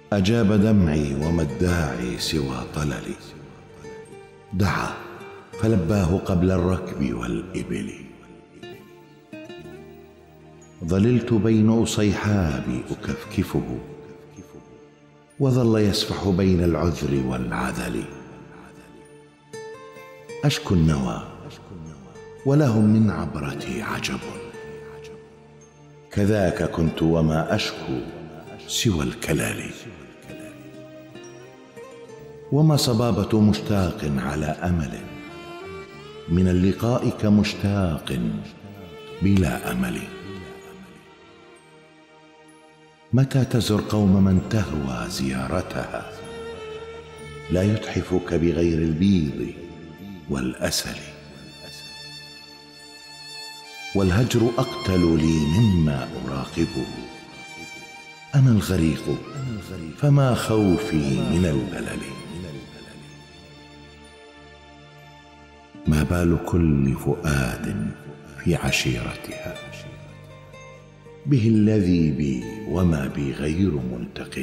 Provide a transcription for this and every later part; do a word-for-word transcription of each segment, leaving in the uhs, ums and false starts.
أجاب دمعي وما الداعي سوى طللي، دعا فلباه قبل الركب والإبل. ظللت بين أصيحابي أكفكفه، وظل يسفح بين العذر والعذل. أشكو النوى ولهم من عبرتي عجب، كذاك كنت وما أشكو سوى الكلال. وما صبابة مشتاق على أمل من اللقاء كمشتاق بلا أمل. متى تزر قوم من تهوى زيارتها، لا يتحفك بغير البيض والأسل. والهجر أقتل لي مما أراقبه، أنا الغريق فما خوفي من البلل. ما بال كل فؤاد في عشيرتها، به الذي بي وما بي غير منتقل.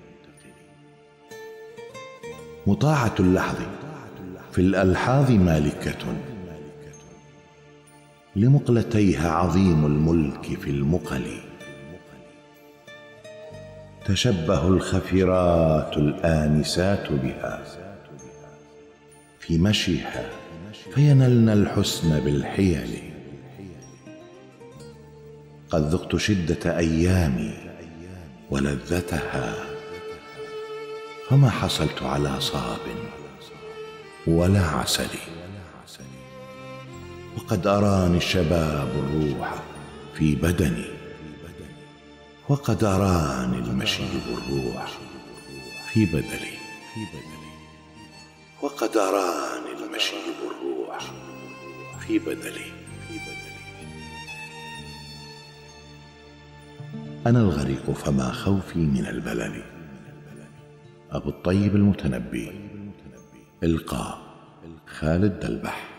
مطاعة اللحظ في الألحاظ مالكة، لمقلتيها عظيم الملك في المقل. تشبه الخفرات الآنسات بها في مشيها، فينلن الحسن بالحيل. قد ذقت شدة أيامي ولذتها، فما حصلت على صاب ولا عسل. وقد أراني الشباب الروح في بدني، وقد أراني المشيب الروح في بدلي. وقد أراني المشيب الروح في بدلي. أنا الغريق فما خوفي من البلل. أبو الطيب المتنبي. إلقاء خالد دلبح.